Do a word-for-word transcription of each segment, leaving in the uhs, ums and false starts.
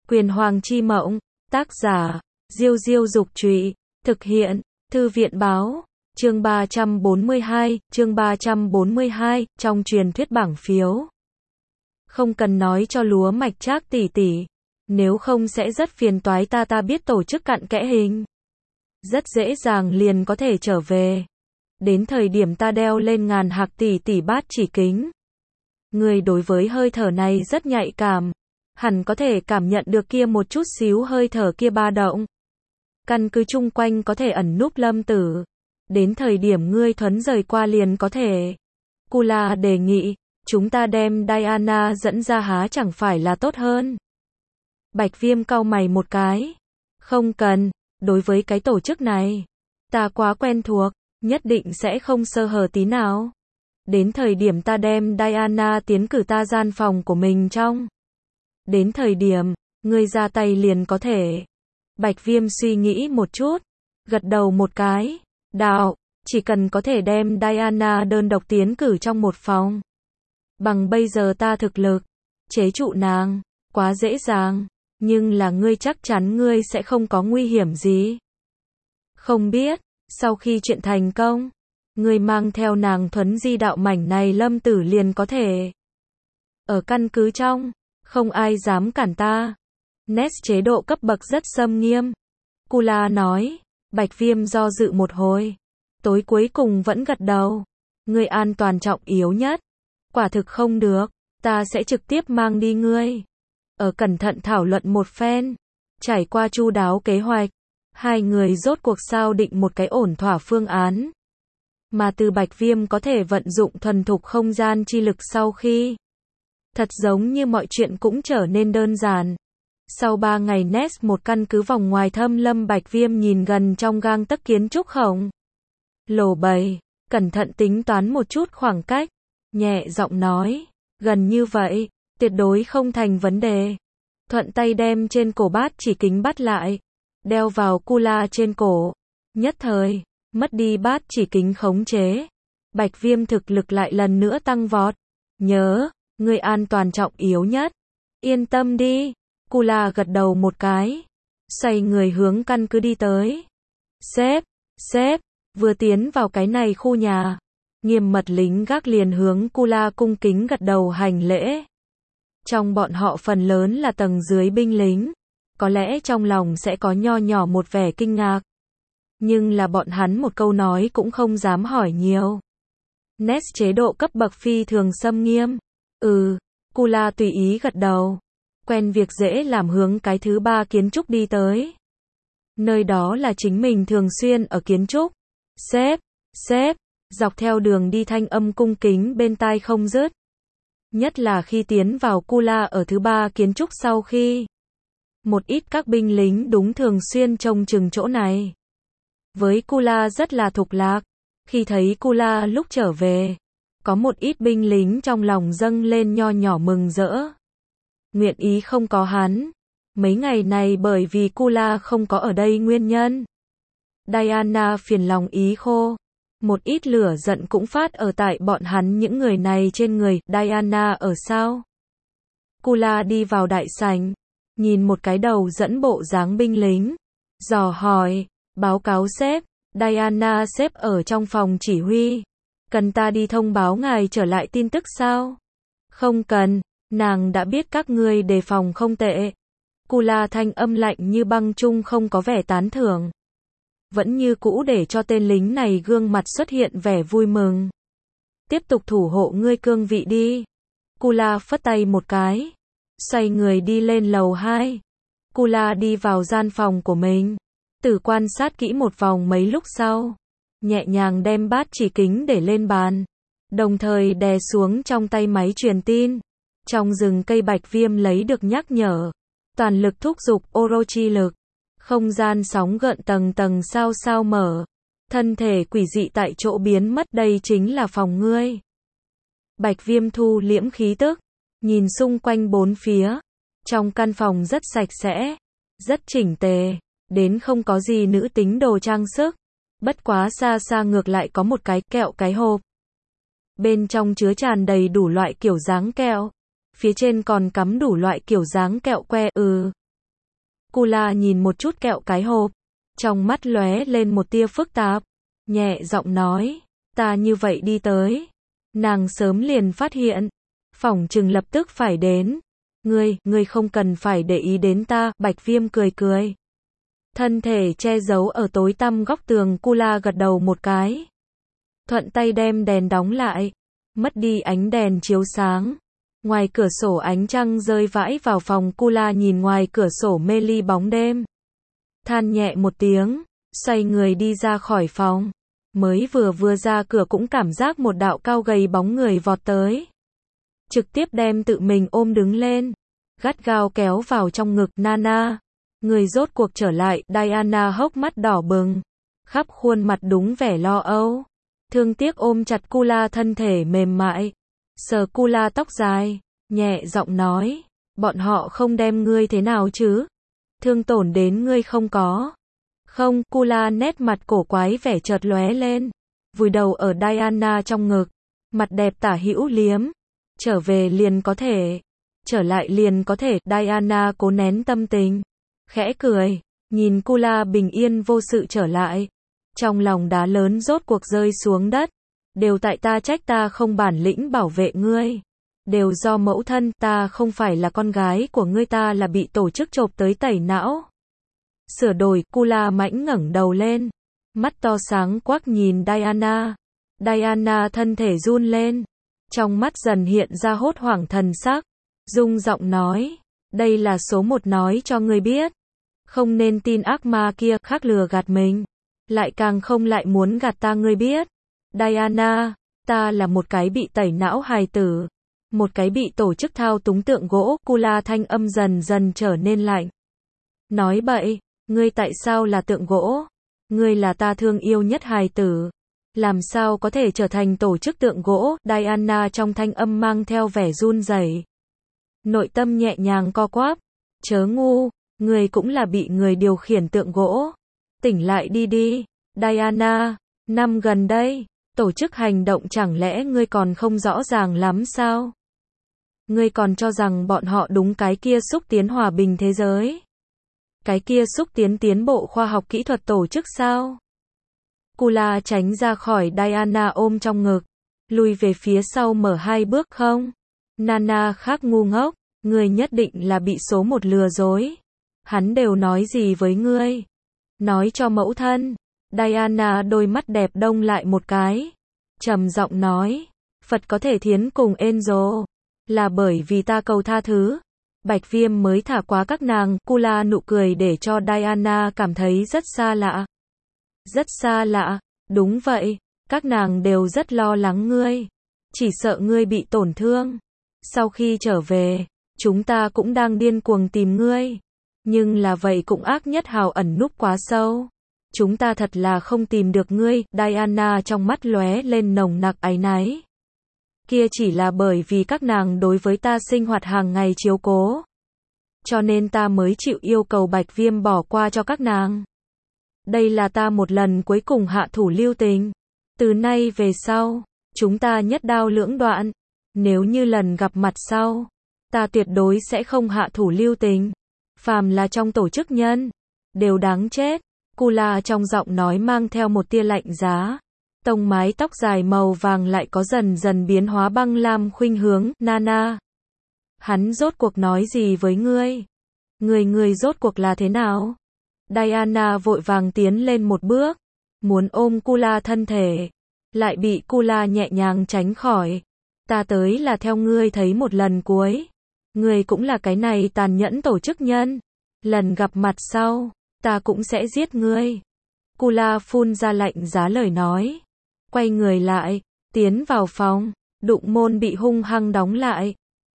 Quyền Hoàng chi mộng, tác giả, Diêu Diêu Dục Trụy, thực hiện, Thư viện Báo, chương ba trăm bốn mươi hai, chương ba trăm bốn mươi hai, trong truyền thuyết bảng phiếu. Không cần nói cho lúa mạch Trác tỷ tỷ, nếu không sẽ rất phiền toái ta ta biết tổ chức cặn kẽ hình. Rất dễ dàng liền có thể trở về. Đến thời điểm ta đeo lên ngàn hạc tỷ tỷ bát chỉ kính. Người đối với hơi thở này rất nhạy cảm. Hẳn có thể cảm nhận được kia một chút xíu hơi thở kia ba động. Căn cứ chung quanh có thể ẩn núp lâm tử. Đến thời điểm ngươi thuấn rời qua liền có thể. Kula đề nghị, chúng ta đem Diana dẫn ra há chẳng phải là tốt hơn. Bạch Viêm cau mày một cái. Không cần, đối với cái tổ chức này, ta quá quen thuộc, nhất định sẽ không sơ hở tí nào. Đến thời điểm ta đem Diana tiến cử ta gian phòng của mình trong. Đến thời điểm, ngươi ra tay liền có thể. Bạch Viêm suy nghĩ một chút, gật đầu một cái. Đạo, chỉ cần có thể đem Diana đơn độc tiến cử trong một phòng. Bằng bây giờ ta thực lực, chế trụ nàng, quá dễ dàng. Nhưng là ngươi chắc chắn ngươi sẽ không có nguy hiểm gì. Không biết, sau khi chuyện thành công, ngươi mang theo nàng thuấn di đạo mảnh này lâm tử liền có thể. Ở căn cứ trong, không ai dám cản ta. Nest chế độ cấp bậc rất xâm nghiêm. Kula nói, Bạch Viêm do dự một hồi. Tối cuối cùng vẫn gật đầu. Ngươi an toàn trọng yếu nhất. Quả thực không được, ta sẽ trực tiếp mang đi ngươi. Ở cẩn thận thảo luận một phen, trải qua chu đáo kế hoạch, hai người rốt cuộc sao định một cái ổn thỏa phương án. Mà từ Bạch Viêm có thể vận dụng thuần thục không gian chi lực sau khi. Thật giống như mọi chuyện cũng trở nên đơn giản. Sau ba ngày Nest một căn cứ vòng ngoài thâm lâm Bạch Viêm nhìn gần trong gang tấc kiến trúc khổng lồ bầy, cẩn thận tính toán một chút khoảng cách, nhẹ giọng nói, gần như vậy, tuyệt đối không thành vấn đề. Thuận tay đem trên cổ bát chỉ kính bắt lại, đeo vào Kula trên cổ. Nhất thời, mất đi bát chỉ kính khống chế. Bạch Viêm thực lực lại lần nữa tăng vọt. Nhớ, ngươi an toàn trọng yếu nhất. Yên tâm đi. Kula gật đầu một cái. Xoay người hướng căn cứ đi tới. Sếp, sếp, vừa tiến vào cái này khu nhà. Nghiêm mật lính gác liền hướng Kula cung kính gật đầu hành lễ. Trong bọn họ phần lớn là tầng dưới binh lính. Có lẽ trong lòng sẽ có nho nhỏ một vẻ kinh ngạc. Nhưng là bọn hắn một câu nói cũng không dám hỏi nhiều. Nest chế độ cấp bậc phi thường xâm nghiêm. Ừ, Kula tùy ý gật đầu. Quen việc dễ làm hướng cái thứ ba kiến trúc đi tới. Nơi đó là chính mình thường xuyên ở kiến trúc. Sếp, sếp, dọc theo đường đi thanh âm cung kính bên tai không dứt. Nhất là khi tiến vào Kula ở thứ ba kiến trúc sau khi. Một ít các binh lính đúng thường xuyên trông chừng chỗ này. Với Kula rất là thục lạc. Khi thấy Kula lúc trở về, có một ít binh lính trong lòng dâng lên nho nhỏ mừng rỡ. Nguyện ý không có hắn. Mấy ngày này bởi vì Kula không có ở đây nguyên nhân. Diana phiền lòng ý khô. Một ít lửa giận cũng phát ở tại bọn hắn những người này trên người. Diana ở sao? Kula đi vào đại sảnh, nhìn một cái đầu dẫn bộ dáng binh lính, dò hỏi, báo cáo sếp, Diana sếp ở trong phòng chỉ huy. Cần ta đi thông báo ngài trở lại tin tức sao? Không cần, nàng đã biết các ngươi đề phòng không tệ. Kula thanh âm lạnh như băng chung không có vẻ tán thưởng. Vẫn như cũ để cho tên lính này gương mặt xuất hiện vẻ vui mừng. Tiếp tục thủ hộ ngươi cương vị đi. Kula phất tay một cái. Xoay người đi lên lầu hai. Kula đi vào gian phòng của mình. Tử quan sát kỹ một vòng mấy lúc sau. Nhẹ nhàng đem bát chỉ kính để lên bàn. Đồng thời đè xuống trong tay máy truyền tin. Trong rừng cây Bạch Viêm lấy được nhắc nhở. Toàn lực thúc giục Orochi lực. Không gian sóng gợn tầng tầng sao sao mở. Thân thể quỷ dị tại chỗ biến mất, đây chính là phòng ngươi. Bạch Viêm thu liễm khí tức. Nhìn xung quanh bốn phía. Trong căn phòng rất sạch sẽ. Rất chỉnh tề. Đến không có gì nữ tính đồ trang sức. Bất quá xa xa ngược lại có một cái kẹo cái hộp. Bên trong chứa tràn đầy đủ loại kiểu dáng kẹo. Phía trên còn cắm đủ loại kiểu dáng kẹo que. Ừ. Kula nhìn một chút kẹo cái hộp, trong mắt lóe lên một tia phức tạp, nhẹ giọng nói, ta như vậy đi tới, nàng sớm liền phát hiện, phỏng chừng lập tức phải đến. Ngươi, ngươi không cần phải để ý đến ta, Bạch Viêm cười cười. Thân thể che giấu ở tối tăm góc tường, Kula gật đầu một cái. Thuận tay đem đèn đóng lại, mất đi ánh đèn chiếu sáng. Ngoài cửa sổ ánh trăng rơi vãi vào phòng, Kula nhìn ngoài cửa sổ mê ly bóng đêm. Than nhẹ một tiếng, xoay người đi ra khỏi phòng. Mới vừa vừa ra cửa cũng cảm giác một đạo cao gầy bóng người vọt tới. Trực tiếp đem tự mình ôm đứng lên, gắt gao kéo vào trong ngực. Nana, người rốt cuộc trở lại. Diana hốc mắt đỏ bừng, khắp khuôn mặt đúng vẻ lo âu, thương tiếc ôm chặt Kula thân thể mềm mại, sờ Kula tóc dài, nhẹ giọng nói, bọn họ không đem ngươi thế nào chứ? Thương tổn đến ngươi không có? Không, Kula nét mặt cổ quái vẻ chợt lóe lên, vùi đầu ở Diana trong ngực, mặt đẹp tả hữu liếm, trở về liền có thể, trở lại liền có thể. Diana cố nén tâm tình, khẽ cười, nhìn Kula bình yên vô sự trở lại, trong lòng đá lớn rốt cuộc rơi xuống đất, đều tại ta, trách ta không bản lĩnh bảo vệ ngươi, đều do mẫu thân, ta không phải là con gái của ngươi, ta là bị tổ chức chộp tới tẩy não. Sửa đổi. Kula mãnh ngẩng đầu lên, mắt to sáng quắc nhìn Diana. Diana thân thể run lên, trong mắt dần hiện ra hốt hoảng thần sắc, rung giọng nói, đây là số một nói cho ngươi biết, không nên tin ác ma kia, khác lừa gạt mình, lại càng không lại muốn gạt ta, ngươi biết. Diana, ta là một cái bị tẩy não hài tử, một cái bị tổ chức thao túng tượng gỗ. Kula thanh âm dần dần trở nên lạnh. Nói bậy, ngươi tại sao là tượng gỗ? Ngươi là ta thương yêu nhất hài tử, làm sao có thể trở thành tổ chức tượng gỗ? Diana trong thanh âm mang theo vẻ run rẩy, nội tâm nhẹ nhàng co quắp. Chớ ngu, ngươi cũng là bị người điều khiển tượng gỗ. Tỉnh lại đi đi, Diana. Năm gần đây, tổ chức hành động chẳng lẽ ngươi còn không rõ ràng lắm sao? Ngươi còn cho rằng bọn họ đúng cái kia xúc tiến hòa bình thế giới? Cái kia xúc tiến tiến bộ khoa học kỹ thuật tổ chức sao? Kula tránh ra khỏi Diana ôm trong ngực, lùi về phía sau mở hai bước. Không, Nana khác ngu ngốc, ngươi nhất định là bị số một lừa dối. Hắn đều nói gì với ngươi? Nói cho mẫu thân. Diana đôi mắt đẹp đông lại một cái, trầm giọng nói, Phật có thể thiến cùng Angel, là bởi vì ta cầu tha thứ, Bạch Viêm mới thả quá các nàng. Kula nụ cười để cho Diana cảm thấy rất xa lạ. Rất xa lạ, đúng vậy, các nàng đều rất lo lắng ngươi, chỉ sợ ngươi bị tổn thương. Sau khi trở về, chúng ta cũng đang điên cuồng tìm ngươi, nhưng là vậy cũng ác nhất hào ẩn núp quá sâu. Chúng ta thật là không tìm được ngươi. Diana trong mắt lóe lên nồng nặc áy náy. Kia chỉ là bởi vì các nàng đối với ta sinh hoạt hàng ngày chiếu cố, cho nên ta mới chịu yêu cầu Bạch Viêm bỏ qua cho các nàng. Đây là ta một lần cuối cùng hạ thủ lưu tình. Từ nay về sau, chúng ta nhất đao lưỡng đoạn. Nếu như lần gặp mặt sau, ta tuyệt đối sẽ không hạ thủ lưu tình. Phàm là trong tổ chức nhân, đều đáng chết. Kula trong giọng nói mang theo một tia lạnh giá. Tông mái tóc dài màu vàng lại có dần dần biến hóa băng lam khuynh hướng. Nana, hắn rốt cuộc nói gì với ngươi? Người người rốt cuộc là thế nào? Diana vội vàng tiến lên một bước, muốn ôm Kula thân thể, lại bị Kula nhẹ nhàng tránh khỏi. Ta tới là theo ngươi thấy một lần cuối. Ngươi cũng là cái này tàn nhẫn tổ chức nhân. Lần gặp mặt sau, ta cũng sẽ giết ngươi. Kula phun ra lạnh giá lời nói, quay người lại, tiến vào phòng, đụng môn bị hung hăng đóng lại.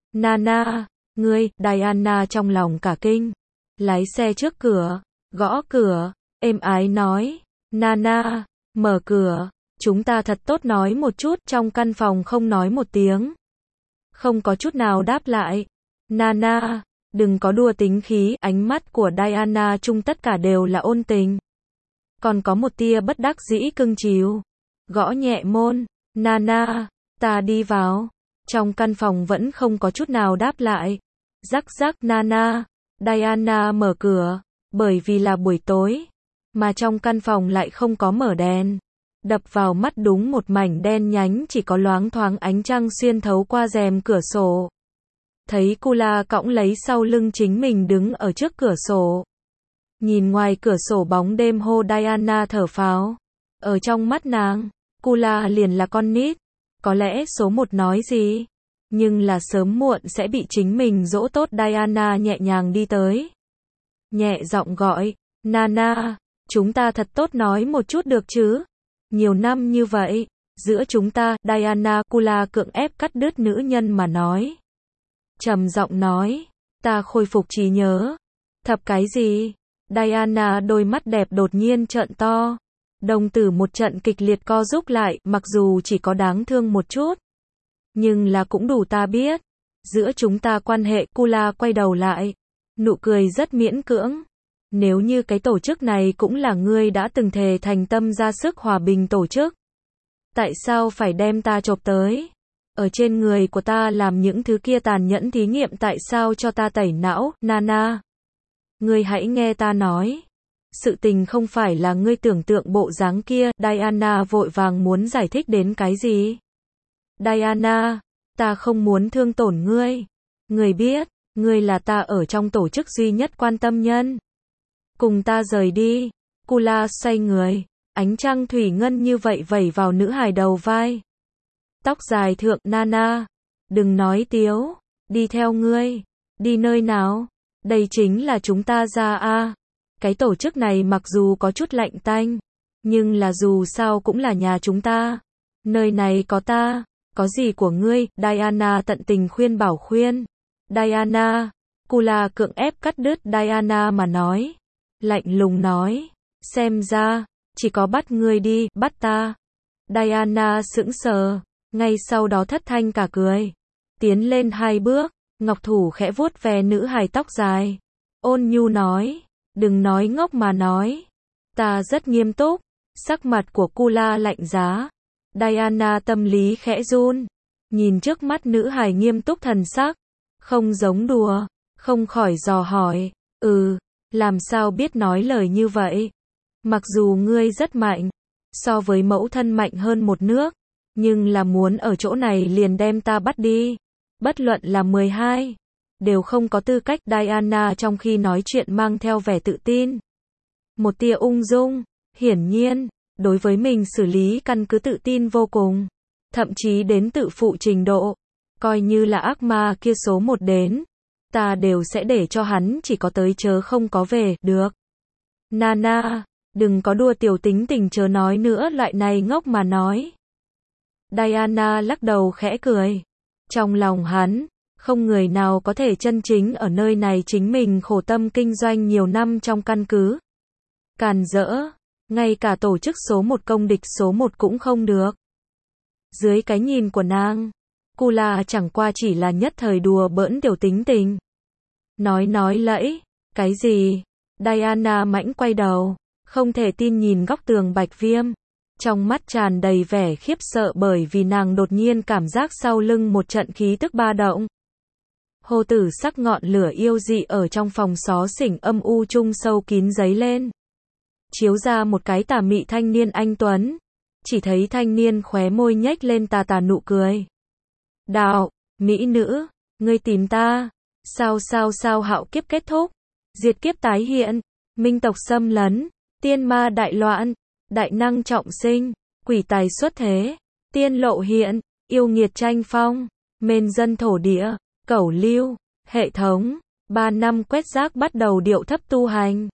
Nana, ngươi. Diana trong lòng cả kinh, lái xe trước cửa, gõ cửa, êm ái nói, Nana, mở cửa, chúng ta thật tốt nói một chút. Trong căn phòng không nói một tiếng, không có chút nào đáp lại. Nana, đừng có đùa tính khí. Ánh mắt của Diana chung tất cả đều là ôn tình, còn có một tia bất đắc dĩ cưng chiều. Gõ nhẹ môn, Nana, ta đi vào. Trong căn phòng vẫn không có chút nào đáp lại. Rắc rắc. Nana. Diana mở cửa, Bởi vì là buổi tối, mà trong căn phòng lại không có mở đèn. Đập vào mắt đúng một mảnh đen nhánh, chỉ có loáng thoáng ánh trăng xuyên thấu qua rèm cửa sổ. Thấy Kula cõng lấy sau lưng chính mình đứng ở trước cửa sổ. Nhìn ngoài cửa sổ bóng đêm hô Diana thở phào. Ở trong mắt nàng, Kula liền là con nít. Có lẽ số một nói gì, nhưng là sớm muộn sẽ bị chính mình dỗ tốt. Diana nhẹ nhàng đi tới. Nhẹ giọng gọi, Nana, chúng ta thật tốt nói một chút được chứ? Nhiều năm như vậy, giữa chúng ta, Diana, Kula cưỡng ép cắt đứt nữ nhân mà nói. Trầm giọng nói, ta khôi phục trí nhớ. Thập cái gì? Diana đôi mắt đẹp đột nhiên trợn to. Đồng tử một trận kịch liệt co rúm lại, mặc dù chỉ có đáng thương một chút. Nhưng là cũng đủ ta biết. Giữa chúng ta quan hệ. Kula quay đầu lại. Nụ cười rất miễn cưỡng. Nếu như cái tổ chức này cũng là ngươi đã từng thề thành tâm ra sức hòa bình tổ chức. Tại sao phải đem ta chộp tới? Ở trên người của ta làm những thứ kia tàn nhẫn thí nghiệm, tại sao cho ta tẩy não, Nana? Ngươi hãy nghe ta nói. Sự tình không phải là ngươi tưởng tượng bộ dáng kia. Diana vội vàng muốn giải thích đến cái gì? Diana, ta không muốn thương tổn ngươi. Ngươi biết, ngươi là ta ở trong tổ chức duy nhất quan tâm nhân. Cùng ta rời đi. Kula xoay người. Ánh trăng thủy ngân như vậy vẩy vào nữ hài đầu vai. Tóc dài thượng, Nana. Đừng nói tiếu. Đi theo ngươi. Đi nơi nào? Đây chính là chúng ta ra a. Cái tổ chức này mặc dù có chút lạnh tanh, nhưng là dù sao cũng là nhà chúng ta. Nơi này có ta. Có gì của ngươi? Diana tận tình khuyên bảo khuyên. Diana. Kula cưỡng ép cắt đứt Diana mà nói. Lạnh lùng nói. Xem ra, chỉ có bắt ngươi đi, bắt ta. Diana sững sờ. Ngay sau đó thất thanh cả cười. Tiến lên hai bước. Ngọc thủ khẽ vuốt ve nữ hài tóc dài. Ôn nhu nói. Đừng nói ngốc mà nói. Ta rất nghiêm túc. Sắc mặt của Kula lạnh giá. Diana tâm lý khẽ run. Nhìn trước mắt nữ hài nghiêm túc thần sắc. Không giống đùa. Không khỏi dò hỏi. Ừ, làm sao biết nói lời như vậy? Mặc dù ngươi rất mạnh. So với mẫu thân mạnh hơn một nước. Nhưng là muốn ở chỗ này liền đem ta bắt đi. Bất luận là mười hai. Đều không có tư cách. Diana trong khi nói chuyện mang theo vẻ tự tin. Một tia ung dung. Hiển nhiên, đối với mình xử lý căn cứ tự tin vô cùng. Thậm chí đến tự phụ trình độ. Coi như là ác ma kia số một đến. Ta đều sẽ để cho hắn chỉ có tới chớ không có về, được. Nana, đừng có đua tiểu tính tình chớ nói nữa loại này ngốc mà nói. Diana lắc đầu khẽ cười. Trong lòng hắn, không người nào có thể chân chính ở nơi này chính mình khổ tâm kinh doanh nhiều năm trong căn cứ. Càn rỡ, ngay cả tổ chức số một công địch số một cũng không được. Dưới cái nhìn của nàng, Kula chẳng qua chỉ là nhất thời đùa bỡn tiểu tính tình. Nói nói lẫy, cái gì? Diana mãnh quay đầu, không thể tin nhìn góc tường bạch viêm. Trong mắt tràn đầy vẻ khiếp sợ bởi vì nàng đột nhiên cảm giác sau lưng một trận khí tức ba động. Hồ tử sắc ngọn lửa yêu dị ở trong phòng xó xỉnh âm u trung sâu kín dấy lên. Chiếu ra một cái tà mị thanh niên anh tuấn. Chỉ thấy thanh niên khóe môi nhếch lên tà tà nụ cười. Đạo, mỹ nữ, ngươi tìm ta. Sao sao sao hạo kiếp kết thúc. Diệt kiếp tái hiện. Minh tộc xâm lấn. Tiên ma đại loạn. Đại năng trọng sinh. Quỷ tài xuất thế. Tiên lộ hiện. Yêu nghiệt tranh phong. Mên dân thổ địa. Cẩu lưu. Hệ thống. Ba năm quét rác bắt đầu điệu thấp tu hành.